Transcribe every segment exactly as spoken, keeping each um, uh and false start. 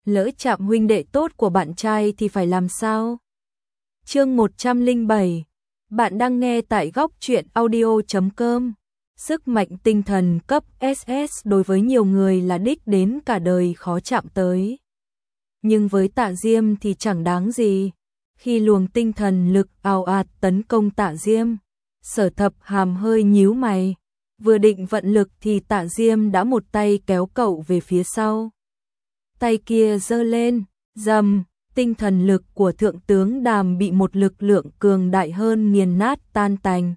lỡ chạm huynh đệ tốt của bạn trai thì phải làm sao? Chương một trăm lẻ bảy. Bạn đang nghe tại góc truyện audio chấm com. Sức mạnh tinh thần cấp ét ét đối với nhiều người là đích đến cả đời khó chạm tới. Nhưng với Tạ Diêm thì chẳng đáng gì. Khi luồng tinh thần lực ào ạt tấn công Tạ Diêm, Sở Thập Hàm hơi nhíu mày. Vừa định vận lực thì Tạ Diêm đã một tay kéo cậu về phía sau. Tay kia giơ lên, rầm, tinh thần lực của Thượng tướng Đàm bị một lực lượng cường đại hơn nghiền nát tan tành.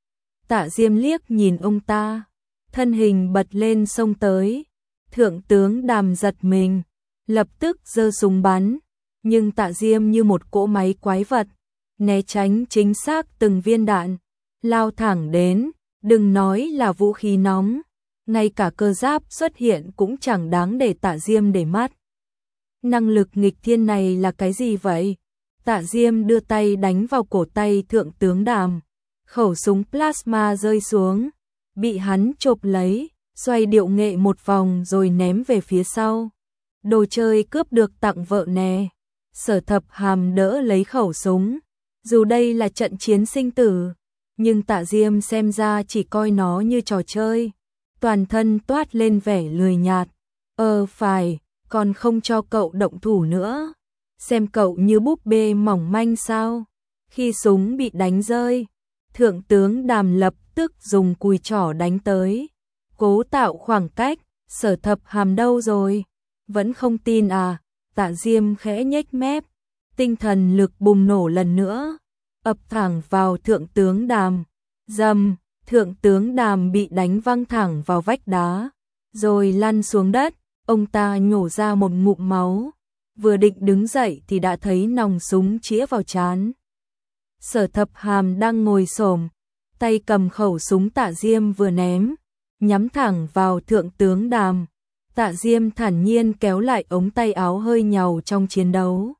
Tạ Diêm liếc nhìn ông ta, thân hình bật lên xông tới. Thượng tướng Đàm giật mình, lập tức giơ súng bắn, nhưng Tạ Diêm như một cỗ máy quái vật, né tránh chính xác từng viên đạn, lao thẳng đến, đừng nói là vũ khí nóng, ngay cả cơ giáp xuất hiện cũng chẳng đáng để Tạ Diêm để mắt. Năng lực nghịch thiên này là cái gì vậy? Tạ Diêm đưa tay đánh vào cổ tay Thượng tướng Đàm, khẩu súng plasma rơi xuống, bị hắn chộp lấy, xoay điệu nghệ một vòng rồi ném về phía sau. Đồ chơi cướp được tặng vợ nè. Sở Thập Hàm đỡ lấy khẩu súng, dù đây là trận chiến sinh tử, nhưng Tạ Diêm xem ra chỉ coi nó như trò chơi, toàn thân toát lên vẻ lười nhạt. Ờ phải, còn không cho cậu động thủ nữa, xem cậu như búp bê mỏng manh sao? Khi súng bị đánh rơi, Thượng tướng Đàm lập tức dùng cùi chỏ đánh tới, cố tạo khoảng cách. Sở Thập Hàm đâu rồi? Vẫn không tin à? Tạ Diêm khẽ nhếch mép, tinh thần lực bùng nổ lần nữa, ập thẳng vào Thượng tướng Đàm. Rầm, Thượng tướng Đàm bị đánh văng thẳng vào vách đá, rồi lăn xuống đất. Ông ta nhổ ra một ngụm máu, vừa định đứng dậy thì đã thấy nòng súng chĩa vào trán. Sở Thập Hàm đang ngồi xổm, tay cầm khẩu súng Tạ Diêm vừa ném, nhắm thẳng vào Thượng tướng Đàm. Tạ Diêm thản nhiên kéo lại ống tay áo hơi nhàu trong chiến đấu.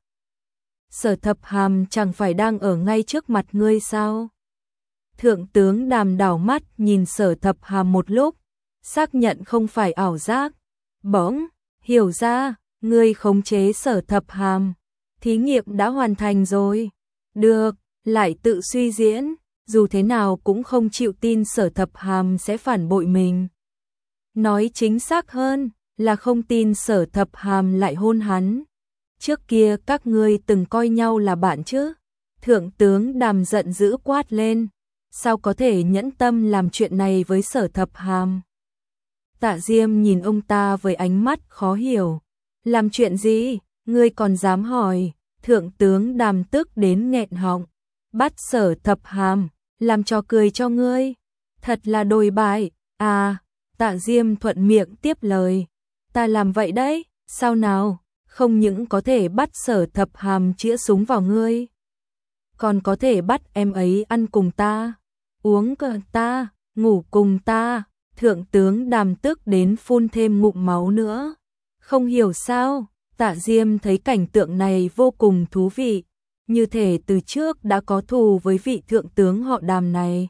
Sở Thập Hàm chẳng phải đang ở ngay trước mặt ngươi sao? Thượng tướng Đàm đảo mắt nhìn Sở Thập Hàm một lúc, xác nhận không phải ảo giác. Bỗng, hiểu ra, ngươi khống chế Sở Thập Hàm. Thí nghiệm đã hoàn thành rồi. Được, lại tự suy diễn, dù thế nào cũng không chịu tin Sở Thập Hàm sẽ phản bội mình. Nói chính xác hơn là không tin Sở Thập Hàm lại hôn hắn. Trước kia các ngươi từng coi nhau là bạn chứ? Thượng tướng Đàm giận dữ quát lên, sao có thể nhẫn tâm làm chuyện này với Sở Thập Hàm? Tạ Diêm nhìn ông ta với ánh mắt khó hiểu. Làm chuyện gì? Ngươi còn dám hỏi? Thượng tướng Đàm tức đến nghẹn họng. Bắt Sở Thập Hàm, làm trò cười cho ngươi. Thật là đồi bại. À, Tạ Diêm thuận miệng tiếp lời. Ta làm vậy đấy, sao nào? Không những có thể bắt Sở Thập Hàm chĩa súng vào ngươi, còn có thể bắt em ấy ăn cùng ta, uống cùng ta, ngủ cùng ta. Thượng tướng Đàm tức đến phun thêm ngụm máu nữa. Không hiểu sao, Tạ Diêm thấy cảnh tượng này vô cùng thú vị, như thể từ trước đã có thù với vị thượng tướng họ Đàm này.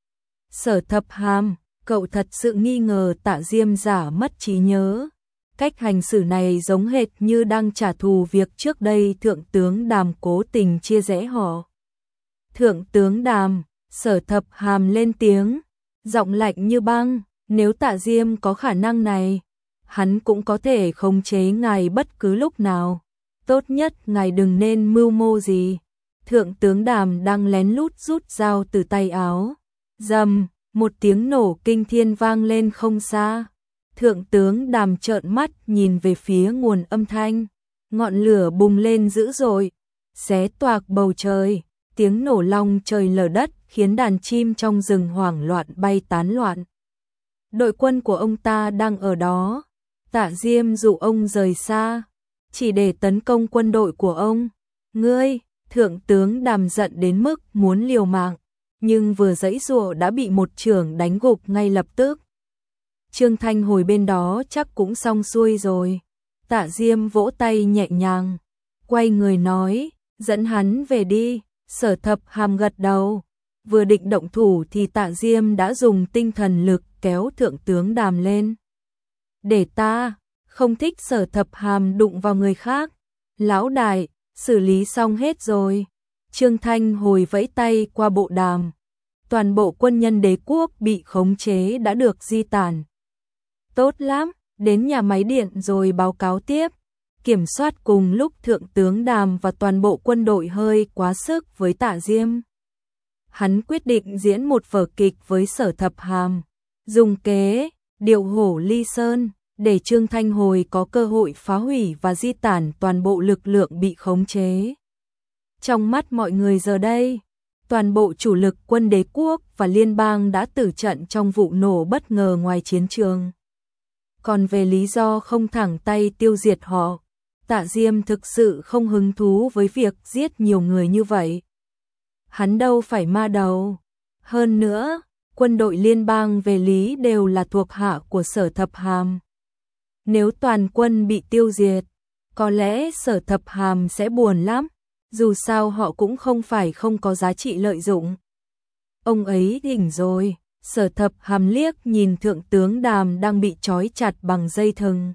Sở Thập Hàm, cậu thật sự nghi ngờ Tạ Diêm giả mất trí nhớ. Cách hành xử này giống hệt như đang trả thù việc trước đây Thượng tướng Đàm cố tình chia rẽ họ. Thượng tướng Đàm, Sở Thập Hàm lên tiếng, giọng lạnh như băng. Nếu Tạ Diêm có khả năng này, hắn cũng có thể khống chế ngài bất cứ lúc nào. Tốt nhất ngài đừng nên mưu mô gì. Thượng tướng Đàm đang lén lút rút dao từ tay áo. Rầm, một tiếng nổ kinh thiên vang lên không xa. Thượng tướng Đàm trợn mắt nhìn về phía nguồn âm thanh. Ngọn lửa bùng lên dữ dội, xé toạc bầu trời. Tiếng nổ long trời lở đất khiến đàn chim trong rừng hoảng loạn bay tán loạn. Đội quân của ông ta đang ở đó. Tạ Diêm dụ ông rời xa, chỉ để tấn công quân đội của ông. Ngươi, Thượng tướng Đàm giận đến mức muốn liều mạng, nhưng vừa giãy giụa đã bị một chưởng đánh gục ngay lập tức. Trương Thanh hồi bên đó chắc cũng xong xuôi rồi. Tạ Diêm vỗ tay nhẹ nhàng, quay người nói, dẫn hắn về đi. Sở Thập Hàm gật đầu, vừa định động thủ thì Tạ Diêm đã dùng tinh thần lực kéo Thượng tướng Đàm lên. Để ta, không thích Sở Thập Hàm đụng vào người khác. Lão đại, xử lý xong hết rồi. Trương Thanh Hồi vẫy tay qua bộ đàm. Toàn bộ quân nhân đế quốc bị khống chế đã được di tản. Tốt lắm, đến nhà máy điện rồi báo cáo tiếp. Kiểm soát cùng lúc Thượng tướng Đàm và toàn bộ quân đội hơi quá sức với Tạ Diêm. Hắn quyết định diễn một vở kịch với Sở Thập Hàm, dùng kế điệu hổ ly sơn để Trương Thanh Hồi có cơ hội phá hủy và di tản toàn bộ lực lượng bị khống chế. Trong mắt mọi người giờ đây, toàn bộ chủ lực quân đế quốc và liên bang đã tử trận trong vụ nổ bất ngờ ngoài chiến trường. Còn về lý do không thẳng tay tiêu diệt họ, Tạ Diêm thực sự không hứng thú với việc giết nhiều người như vậy. Hắn đâu phải ma đầu. Hơn nữa, quân đội liên bang về lý đều là thuộc hạ của Sở Thập Hàm. Nếu toàn quân bị tiêu diệt, có lẽ Sở Thập Hàm sẽ buồn lắm, dù sao họ cũng không phải không có giá trị lợi dụng. Ông ấy đỉnh rồi. Sở Thập Hàm liếc nhìn Thượng tướng Đàm đang bị trói chặt bằng dây thừng.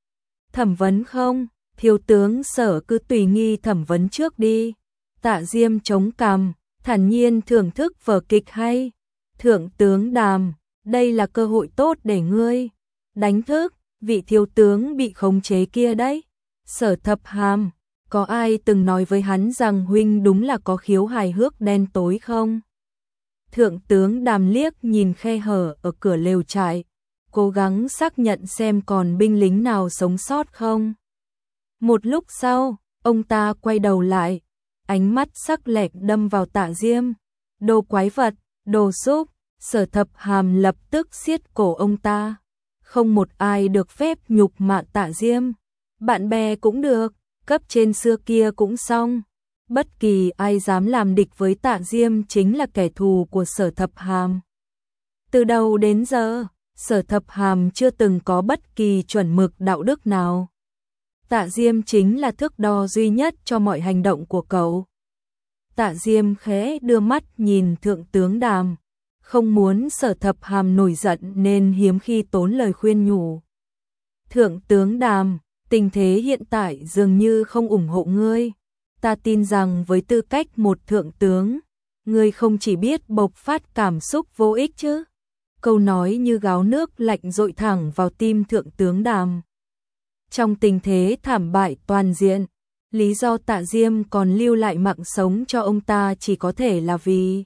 Thẩm vấn không? Thiếu tướng Sở cứ tùy nghi thẩm vấn trước đi. Tạ Diêm chống cằm, thản nhiên thưởng thức vở kịch hay. Thượng tướng Đàm, đây là cơ hội tốt để ngươi đánh thức vị thiếu tướng bị khống chế kia đấy. Sở Thập Hàm, có ai từng nói với hắn rằng huynh đúng là có khiếu hài hước đen tối không? Thượng tướng Đàm liếc nhìn khe hở ở cửa lều trại, cố gắng xác nhận xem còn binh lính nào sống sót không. Một lúc sau, ông ta quay đầu lại, ánh mắt sắc lẹm đâm vào Tạ Diêm. Đồ quái vật, đồ súc. Sở Thập Hàm lập tức siết cổ ông ta. Không một ai được phép nhục mạ Tạ Diêm. Bạn bè cũng được, cấp trên xưa kia cũng xong. Bất kỳ ai dám làm địch với Tạ Diêm chính là kẻ thù của Sở Thập Hàm. Từ đầu đến giờ, Sở Thập Hàm chưa từng có bất kỳ chuẩn mực đạo đức nào. Tạ Diêm chính là thước đo duy nhất cho mọi hành động của cậu. Tạ Diêm khẽ đưa mắt nhìn Thượng tướng Đàm, không muốn Sở Thập Hàm nổi giận nên hiếm khi tốn lời khuyên nhủ. Thượng tướng Đàm, tình thế hiện tại dường như không ủng hộ ngươi. Ta tin rằng với tư cách một thượng tướng, ngươi không chỉ biết bộc phát cảm xúc vô ích chứ. Câu nói như gáo nước lạnh dội thẳng vào tim Thượng tướng Đàm. Trong tình thế thảm bại toàn diện, lý do Tạ Diêm còn lưu lại mạng sống cho ông ta chỉ có thể là vì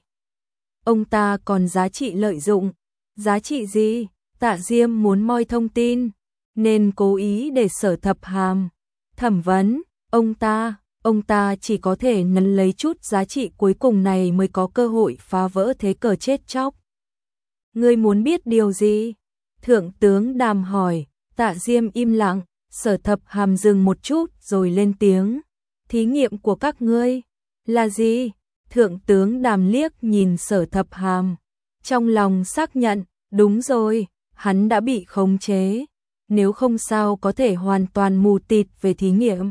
ông ta còn giá trị lợi dụng. Giá trị gì? Tạ Diêm muốn moi thông tin, nên cố ý để Sở Thập Hàm thẩm vấn ông ta. Ông ta chỉ có thể nấn lấy chút giá trị cuối cùng này mới có cơ hội phá vỡ thế cờ chết chóc. Ngươi muốn biết điều gì? Thượng tướng Đàm hỏi. Tạ Diêm im lặng. Sở Thập Hàm dừng một chút rồi lên tiếng. Thí nghiệm của các ngươi là gì? Thượng tướng Đàm liếc nhìn Sở Thập Hàm, trong lòng xác nhận, đúng rồi, hắn đã bị khống chế, nếu không sao có thể hoàn toàn mù tịt về thí nghiệm.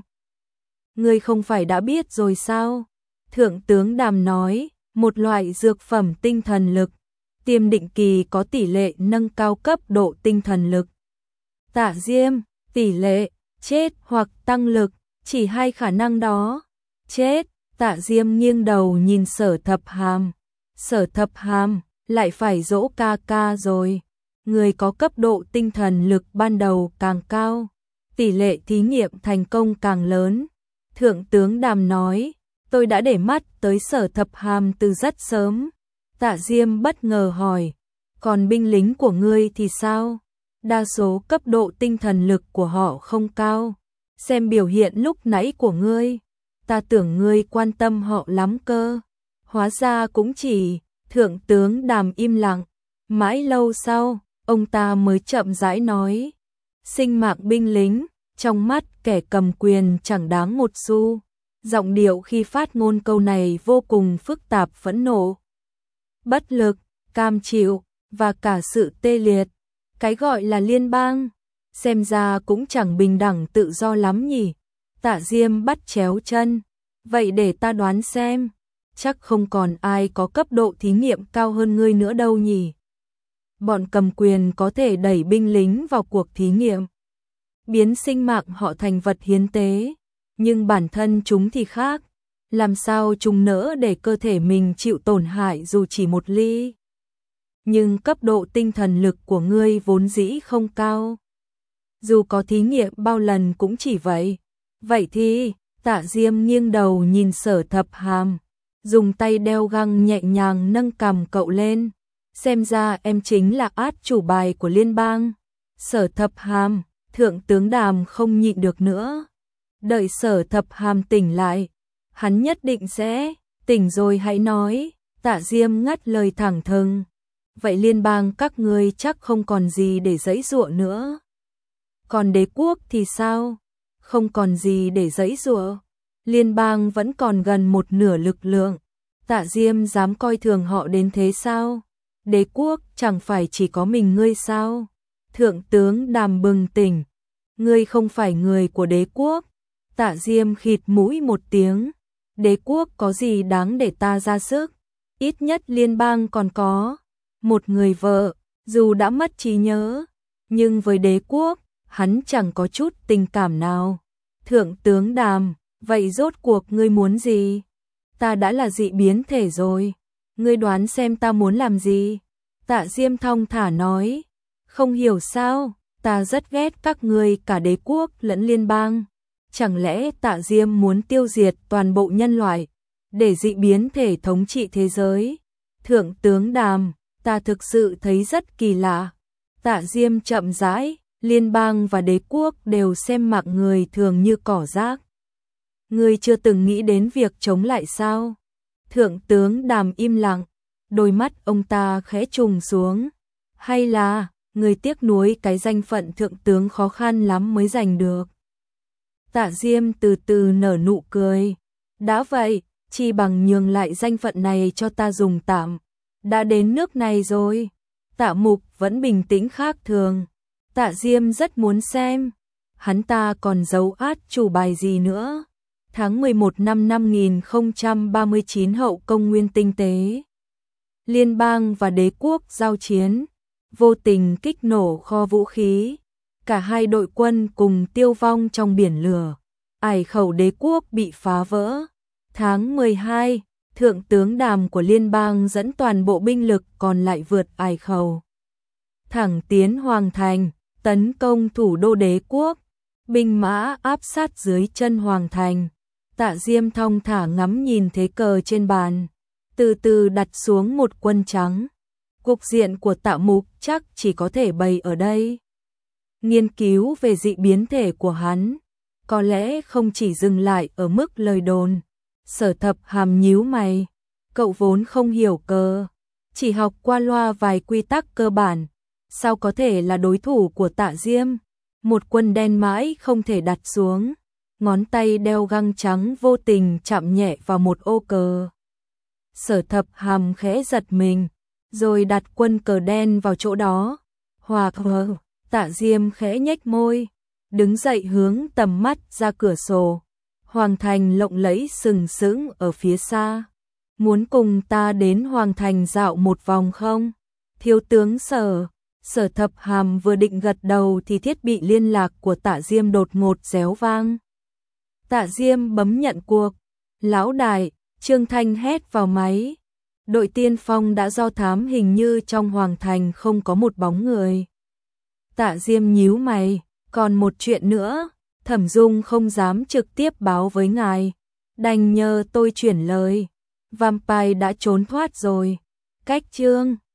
Ngươi không phải đã biết rồi sao? Thượng tướng Đàm nói, một loại dược phẩm tinh thần lực, tiêm định kỳ có tỷ lệ nâng cao cấp độ tinh thần lực. Tạ Diêm, tỷ lệ chết hoặc tăng lực, chỉ hai khả năng đó. Chết. Tạ Diêm nghiêng đầu nhìn Sở Thập Hàm. Sở Thập Hàm, lại phải dỗ ca ca rồi. Người có cấp độ tinh thần lực ban đầu càng cao, tỷ lệ thí nghiệm thành công càng lớn. Thượng tướng Đàm nói, tôi đã để mắt tới Sở Thập Hàm từ rất sớm. Tạ Diêm bất ngờ hỏi, còn binh lính của ngươi thì sao? Đa số cấp độ tinh thần lực của họ không cao. Xem biểu hiện lúc nãy của ngươi, ta tưởng ngươi quan tâm họ lắm cơ. Hóa ra cũng chỉ. Thượng tướng Đàm im lặng. Mãi lâu sau, ông ta mới chậm rãi nói, sinh mạng binh lính, trong mắt kẻ cầm quyền chẳng đáng một xu. Giọng điệu khi phát ngôn câu này vô cùng phức tạp, phẫn nộ, bất lực, cam chịu, và cả sự tê liệt. Cái gọi là liên bang, xem ra cũng chẳng bình đẳng tự do lắm nhỉ. Tạ Diêm bắt chéo chân, vậy để ta đoán xem, chắc không còn ai có cấp độ thí nghiệm cao hơn ngươi nữa đâu nhỉ. Bọn cầm quyền có thể đẩy binh lính vào cuộc thí nghiệm, biến sinh mạng họ thành vật hiến tế, nhưng bản thân chúng thì khác, làm sao chúng nỡ để cơ thể mình chịu tổn hại dù chỉ một ly. Nhưng cấp độ tinh thần lực của ngươi vốn dĩ không cao. Dù có thí nghiệm bao lần cũng chỉ vậy. Vậy thì, Tạ Diêm nghiêng đầu nhìn Sở Thập Hàm, dùng tay đeo găng nhẹ nhàng nâng cằm cậu lên. Xem ra em chính là át chủ bài của liên bang. Sở Thập Hàm, Thượng tướng Đàm không nhịn được nữa. Đợi Sở Thập Hàm tỉnh lại, hắn nhất định sẽ, tỉnh rồi hãy nói. Tạ Diêm ngắt lời thẳng thừng. Vậy liên bang các ngươi chắc không còn gì để giãy giụa nữa. Còn đế quốc thì sao? Không còn gì để giãy giụa. Liên bang vẫn còn gần một nửa lực lượng. Tạ Diêm dám coi thường họ đến thế sao? Đế quốc chẳng phải chỉ có mình ngươi sao? Thượng tướng Đàm bừng tỉnh. Ngươi không phải người của đế quốc. Tạ Diêm khịt mũi một tiếng. Đế quốc có gì đáng để ta ra sức? Ít nhất liên bang còn có một người vợ, dù đã mất trí nhớ, nhưng với đế quốc, hắn chẳng có chút tình cảm nào. Thượng tướng Đàm, vậy rốt cuộc ngươi muốn gì? Ta đã là dị biến thể rồi, ngươi đoán xem ta muốn làm gì? Tạ Diêm thong thả nói, không hiểu sao, ta rất ghét các ngươi cả đế quốc lẫn liên bang. Chẳng lẽ Tạ Diêm muốn tiêu diệt toàn bộ nhân loại, để dị biến thể thống trị thế giới? Thượng tướng Đàm, ta thực sự thấy rất kỳ lạ. Tạ Diêm chậm rãi, liên bang và đế quốc đều xem mạng người thường như cỏ rác. Ngươi chưa từng nghĩ đến việc chống lại sao? Thượng tướng Đàm im lặng, đôi mắt ông ta khẽ trùng xuống. Hay là, ngươi tiếc nuối cái danh phận thượng tướng khó khăn lắm mới giành được? Tạ Diêm từ từ nở nụ cười. Đã vậy, chi bằng nhường lại danh phận này cho ta dùng tạm. Đã đến nước này rồi. Tạ Mục vẫn bình tĩnh khác thường. Tạ Diêm rất muốn xem, hắn ta còn giấu át chủ bài gì nữa. Tháng mười một năm năm nghìn không trăm ba mươi chín hậu công nguyên tinh tế. Liên bang và đế quốc giao chiến, vô tình kích nổ kho vũ khí. Cả hai đội quân cùng tiêu vong trong biển lửa. Ải khẩu đế quốc bị phá vỡ. Tháng mười hai, Thượng tướng Đàm của liên bang dẫn toàn bộ binh lực còn lại vượt ải khẩu, thẳng tiến Hoàng Thành, tấn công thủ đô đế quốc. Binh mã áp sát dưới chân Hoàng Thành. Tạ Diêm thong thả ngắm nhìn thế cờ trên bàn, từ từ đặt xuống một quân trắng. Cục diện của Tạ Mục chắc chỉ có thể bày ở đây. Nghiên cứu về dị biến thể của hắn, có lẽ không chỉ dừng lại ở mức lời đồn. Sở Thập Hàm nhíu mày, cậu vốn không hiểu cờ, chỉ học qua loa vài quy tắc cơ bản, sao có thể là đối thủ của Tạ Diêm? Một quân đen mãi không thể đặt xuống, ngón tay đeo găng trắng vô tình chạm nhẹ vào một ô cờ. Sở Thập Hàm khẽ giật mình, rồi đặt quân cờ đen vào chỗ đó. Hoặc hờ, Tạ Diêm khẽ nhếch môi, đứng dậy hướng tầm mắt ra cửa sổ. Hoàng Thành lộng lẫy sừng sững ở phía xa. Muốn cùng ta đến Hoàng Thành dạo một vòng không? Thiếu tướng Sở. Sở Thập Hàm vừa định gật đầu thì thiết bị liên lạc của Tạ Diêm đột ngột réo vang. Tạ Diêm bấm nhận cuộc. Lão đại, Trương Thanh hét vào máy. Đội tiên phong đã do thám, hình như trong Hoàng Thành không có một bóng người. Tạ Diêm nhíu mày, còn một chuyện nữa, Thẩm Dung không dám trực tiếp báo với ngài, đành nhờ tôi chuyển lời. Vampire đã trốn thoát rồi. Cách Trương